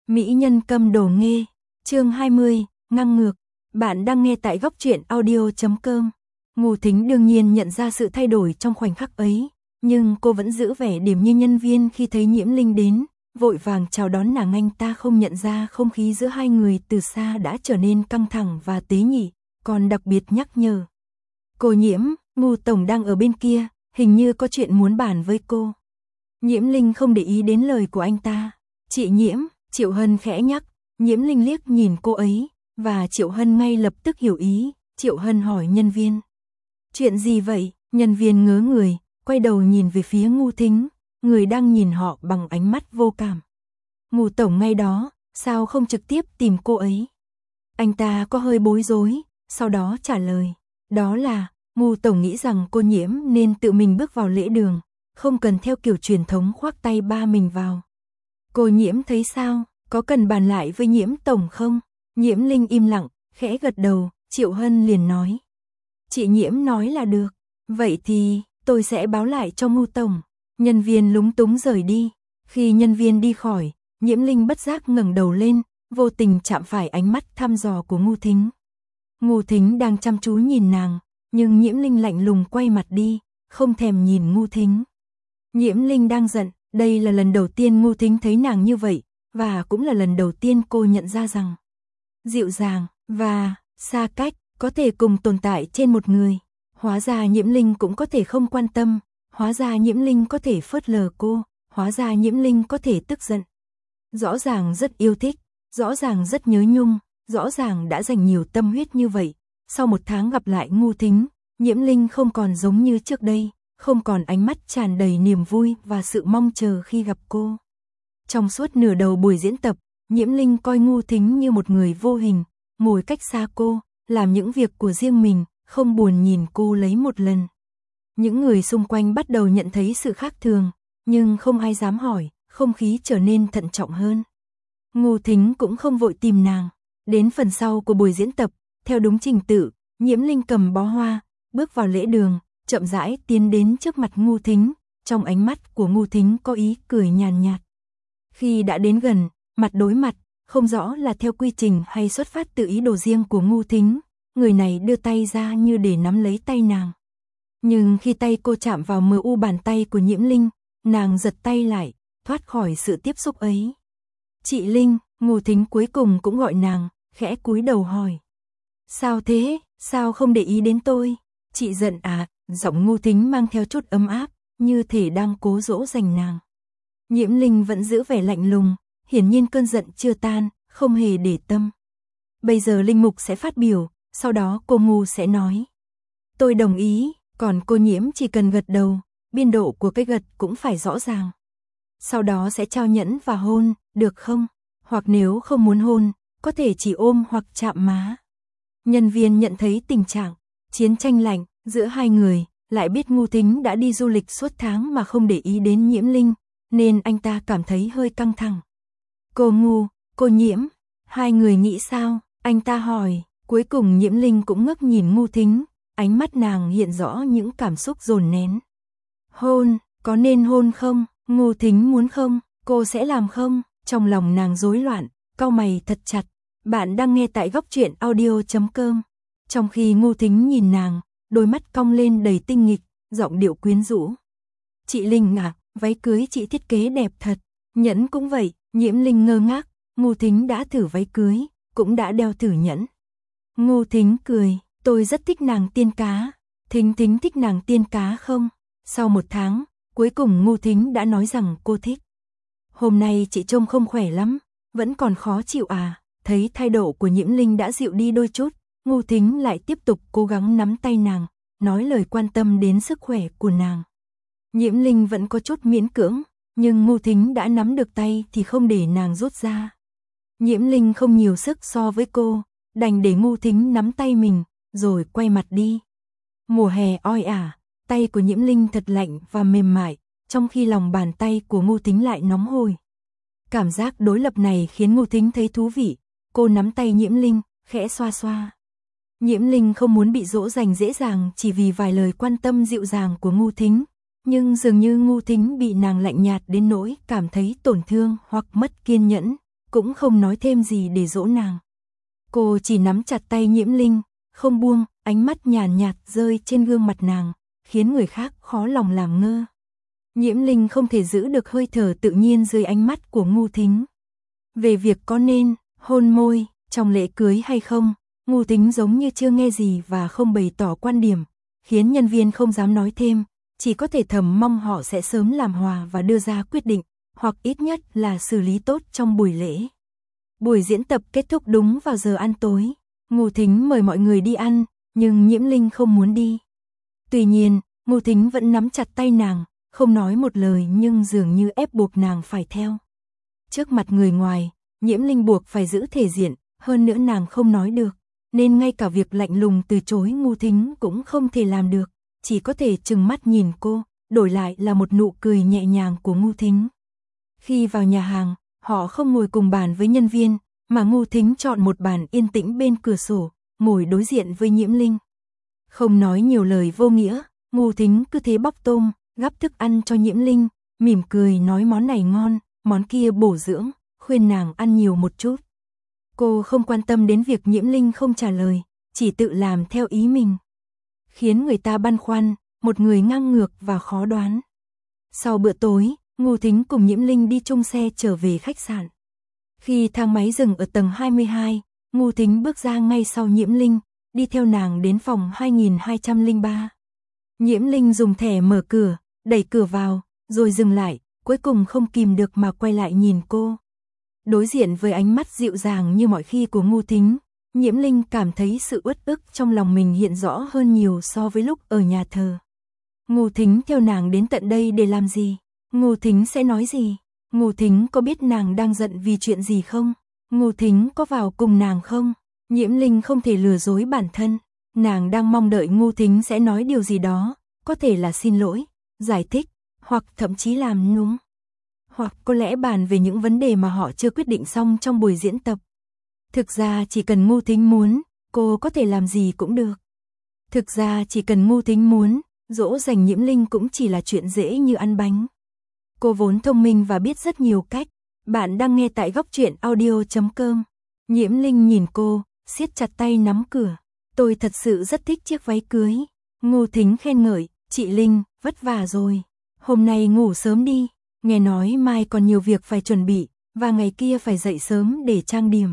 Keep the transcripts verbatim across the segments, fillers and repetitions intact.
Mỹ nhân câm đồ nghê, chương hai mươi, ngang ngược. Bạn đang nghe tại góc truyện audio chấm com. Ngô Thính đương nhiên nhận ra sự thay đổi trong khoảnh khắc ấy, nhưng cô vẫn giữ vẻ điềm như nhân viên khi thấy Nhiễm Linh đến, vội vàng chào đón nàng. Anh ta không nhận ra không khí giữa hai người từ xa đã trở nên căng thẳng và tế nhị, còn đặc biệt nhắc nhở. Cô Nhiễm, Ngô Tổng đang ở bên kia, hình như có chuyện muốn bàn với cô. Nhiễm Linh không để ý đến lời của anh ta. Chị Nhiễm, Triệu Hân khẽ nhắc. Nhiễm Linh liếc nhìn cô ấy, và Triệu Hân ngay lập tức hiểu ý. Triệu Hân hỏi nhân viên. Chuyện gì vậy? Nhân viên ngớ người, quay đầu nhìn về phía Ngô Thính, người đang nhìn họ bằng ánh mắt vô cảm. Ngô Tổng ngay đó, sao không trực tiếp tìm cô ấy? Anh ta có hơi bối rối, sau đó trả lời. Đó là, Ngô Tổng nghĩ rằng cô Nhiễm nên tự mình bước vào lễ đường, không cần theo kiểu truyền thống khoác tay ba mình vào. Cô Nhiễm thấy sao? Có cần bàn lại với Nhiễm Tổng không? Nhiễm Linh im lặng, khẽ gật đầu. Triệu Hân liền nói. Chị Nhiễm nói là được. Vậy thì, tôi sẽ báo lại cho Ngô Tổng. Nhân viên lúng túng rời đi. Khi nhân viên đi khỏi, Nhiễm Linh bất giác ngẩng đầu lên, vô tình chạm phải ánh mắt thăm dò của Ngô Thính. Ngô Thính đang chăm chú nhìn nàng, nhưng Nhiễm Linh lạnh lùng quay mặt đi, không thèm nhìn Ngô Thính. Nhiễm Linh đang giận, đây là lần đầu tiên Ngô Thính thấy nàng như vậy, và cũng là lần đầu tiên cô nhận ra rằng dịu dàng và xa cách có thể cùng tồn tại trên một người. Hóa ra Nhiễm Linh cũng có thể không quan tâm, hóa ra Nhiễm Linh có thể phớt lờ cô, hóa ra Nhiễm Linh có thể tức giận. Rõ ràng rất yêu thích, rõ ràng rất nhớ nhung, rõ ràng đã dành nhiều tâm huyết như vậy. Sau một tháng gặp lại Ngô Thính, Nhiễm Linh không còn giống như trước đây, không còn ánh mắt tràn đầy niềm vui và sự mong chờ khi gặp cô. Trong suốt nửa đầu buổi diễn tập, Nhiễm Linh coi Ngô Thính như một người vô hình, ngồi cách xa cô, làm những việc của riêng mình, không buồn nhìn cô lấy một lần. Những người xung quanh bắt đầu nhận thấy sự khác thường, nhưng không ai dám hỏi, không khí trở nên thận trọng hơn. Ngô Thính cũng không vội tìm nàng. Đến phần sau của buổi diễn tập, theo đúng trình tự, Nhiễm Linh cầm bó hoa, bước vào lễ đường, chậm rãi tiến đến trước mặt Ngô Thính. Trong ánh mắt của Ngô Thính có ý cười nhàn nhạt. Khi đã đến gần, mặt đối mặt, không rõ là theo quy trình hay xuất phát từ ý đồ riêng của Ngô Thính, người này đưa tay ra như để nắm lấy tay nàng. Nhưng khi tay cô chạm vào mờ u bàn tay của Nhiễm Linh, nàng giật tay lại, thoát khỏi sự tiếp xúc ấy. Chị Linh, Ngô Thính cuối cùng cũng gọi nàng, khẽ cúi đầu hỏi. Sao thế, sao không để ý đến tôi? Chị giận à? Giọng Ngô Thính mang theo chút ấm áp, như thể đang cố dỗ dành nàng. Nhiễm Linh vẫn giữ vẻ lạnh lùng, hiển nhiên cơn giận chưa tan, không hề để tâm. Bây giờ Linh Mục sẽ phát biểu, sau đó cô Ngô sẽ nói. Tôi đồng ý, còn cô Nhiễm chỉ cần gật đầu, biên độ của cái gật cũng phải rõ ràng. Sau đó sẽ trao nhẫn và hôn, được không? Hoặc nếu không muốn hôn, có thể chỉ ôm hoặc chạm má. Nhân viên nhận thấy tình trạng chiến tranh lạnh giữa hai người, lại biết Ngô Thính đã đi du lịch suốt tháng mà không để ý đến Nhiễm Linh, nên anh ta cảm thấy hơi căng thẳng. Cô Ngô, cô Nhiễm, hai người nghĩ sao? Anh ta hỏi. Cuối cùng Nhiễm Linh cũng ngước nhìn Ngô Thính, ánh mắt nàng hiện rõ những cảm xúc dồn nén. Hôn, có nên hôn không? Ngô Thính muốn không? Cô sẽ làm không? Trong lòng nàng rối loạn, cau mày thật chặt. Bạn đang nghe tại góc truyện audio chấm com. Trong khi Ngô Thính nhìn nàng, đôi mắt cong lên đầy tinh nghịch, giọng điệu quyến rũ. Chị Linh à, váy cưới chị thiết kế đẹp thật. Nhẫn cũng vậy. Nhiễm Linh ngơ ngác, Ngô Thính đã thử váy cưới, cũng đã đeo thử nhẫn. Ngô Thính cười, tôi rất thích nàng tiên cá. Thính Thính thích nàng tiên cá không? Sau một tháng, cuối cùng Ngô Thính đã nói rằng cô thích. Hôm nay chị trông không khỏe lắm, vẫn còn khó chịu à? Thấy thái độ của Nhiễm Linh đã dịu đi đôi chút, Ngô Thính lại tiếp tục cố gắng nắm tay nàng, nói lời quan tâm đến sức khỏe của nàng. Nhiễm Linh vẫn có chút miễn cưỡng, nhưng Ngô Thính đã nắm được tay thì không để nàng rút ra. Nhiễm Linh không nhiều sức so với cô, đành để Ngô Thính nắm tay mình, rồi quay mặt đi. Mùa hè oi ả, tay của Nhiễm Linh thật lạnh và mềm mại, trong khi lòng bàn tay của Ngô Thính lại nóng hổi. Cảm giác đối lập này khiến Ngô Thính thấy thú vị, cô nắm tay Nhiễm Linh, khẽ xoa xoa. Nhiễm Linh không muốn bị dỗ dành dễ dàng chỉ vì vài lời quan tâm dịu dàng của Ngô Thính, nhưng dường như Ngô Thính bị nàng lạnh nhạt đến nỗi cảm thấy tổn thương hoặc mất kiên nhẫn. cũng không nói thêm gì để dỗ nàng. Cô chỉ nắm chặt tay Nhiễm Linh, không buông, ánh mắt nhàn nhạt rơi trên gương mặt nàng, khiến người khác khó lòng làm ngơ. Nhiễm Linh không thể giữ được hơi thở tự nhiên dưới ánh mắt của Ngưu Thính. Về việc có nên hôn môi trong lễ cưới hay không, Ngưu Thính giống như chưa nghe gì và không bày tỏ quan điểm, khiến nhân viên không dám nói thêm, chỉ có thể thầm mong họ sẽ sớm làm hòa và đưa ra quyết định, hoặc ít nhất là xử lý tốt trong buổi lễ. Buổi diễn tập kết thúc đúng vào giờ ăn tối. Ngưu Thính mời mọi người đi ăn, nhưng Nhiễm Linh không muốn đi. Tuy nhiên, Ngưu Thính vẫn nắm chặt tay nàng, không nói một lời nhưng dường như ép buộc nàng phải theo. Trước mặt người ngoài, Nhiễm Linh buộc phải giữ thể diện, hơn nữa nàng không nói được, nên ngay cả việc lạnh lùng từ chối Ngưu Thính cũng không thể làm được, chỉ có thể trừng mắt nhìn cô, đổi lại là một nụ cười nhẹ nhàng của Ngưu Thính. Khi vào nhà hàng, họ không ngồi cùng bàn với nhân viên, mà Ngưu Thính chọn một bàn yên tĩnh bên cửa sổ, ngồi đối diện với Nhiễm Linh. Không nói nhiều lời vô nghĩa, Ngưu Thính cứ thế bóc tôm, gắp thức ăn cho Nhiễm Linh, mỉm cười nói món này ngon, món kia bổ dưỡng, khuyên nàng ăn nhiều một chút. Cô không quan tâm đến việc Nhiễm Linh không trả lời, chỉ tự làm theo ý mình. Khiến người ta băn khoăn, một người ngang ngược và khó đoán. Sau bữa tối, Ngưu Thính cùng Nhiễm Linh đi chung xe trở về khách sạn. Khi thang máy dừng ở tầng hai mươi hai, Ngưu Thính bước ra ngay sau Nhiễm Linh, đi theo nàng đến phòng hai nghìn hai trăm lẻ ba. Nhiễm Linh dùng thẻ mở cửa, đẩy cửa vào, rồi dừng lại, cuối cùng không kìm được mà quay lại nhìn cô. Đối diện với ánh mắt dịu dàng như mọi khi của Ngưu Thính, Nhiễm Linh cảm thấy sự uất ức trong lòng mình hiện rõ hơn nhiều so với lúc ở nhà thờ. Ngưu Thính theo nàng đến tận đây để làm gì? Ngưu Thính sẽ nói gì? Ngưu Thính có biết nàng đang giận vì chuyện gì không? Ngưu Thính có vào cùng nàng không? Nhiễm Linh không thể lừa dối bản thân. Nàng đang mong đợi Ngưu Thính sẽ nói điều gì đó, có thể là xin lỗi, giải thích, hoặc thậm chí làm nũng. Hoặc có lẽ bàn về những vấn đề mà họ chưa quyết định xong trong buổi diễn tập. Thực ra chỉ cần Ngưu Thính muốn, cô có thể làm gì cũng được. Thực ra chỉ cần Ngưu Thính muốn, dỗ dành Nhiễm Linh cũng chỉ là chuyện dễ như ăn bánh. Cô vốn thông minh và biết rất nhiều cách. Bạn đang nghe tại góc truyện audio chấm com. Nhiễm Linh nhìn cô, siết chặt tay nắm cửa. Tôi thật sự rất thích chiếc váy cưới. Ngưu Thính khen ngợi, chị Linh, vất vả rồi. Hôm nay ngủ sớm đi. Nghe nói mai còn nhiều việc phải chuẩn bị, và ngày kia phải dậy sớm để trang điểm.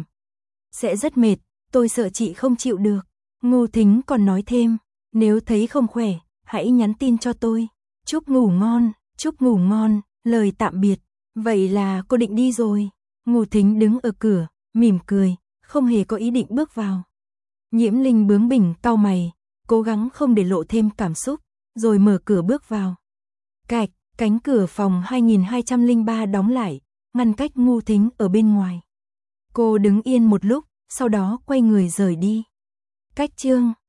Sẽ rất mệt, tôi sợ chị không chịu được. Ngưu Thính còn nói thêm, nếu thấy không khỏe, hãy nhắn tin cho tôi. Chúc ngủ ngon, chúc ngủ ngon, lời tạm biệt. Vậy là cô định đi rồi. Ngưu Thính đứng ở cửa, mỉm cười, không hề có ý định bước vào. Nhiễm Linh bướng bỉnh cau mày, cố gắng không để lộ thêm cảm xúc, rồi mở cửa bước vào. Cạch, cánh cửa phòng hai nghìn hai trăm lẻ ba đóng lại, ngăn cách Ngưu Thính ở bên ngoài. Cô đứng yên một lúc, sau đó quay người rời đi. Cách chương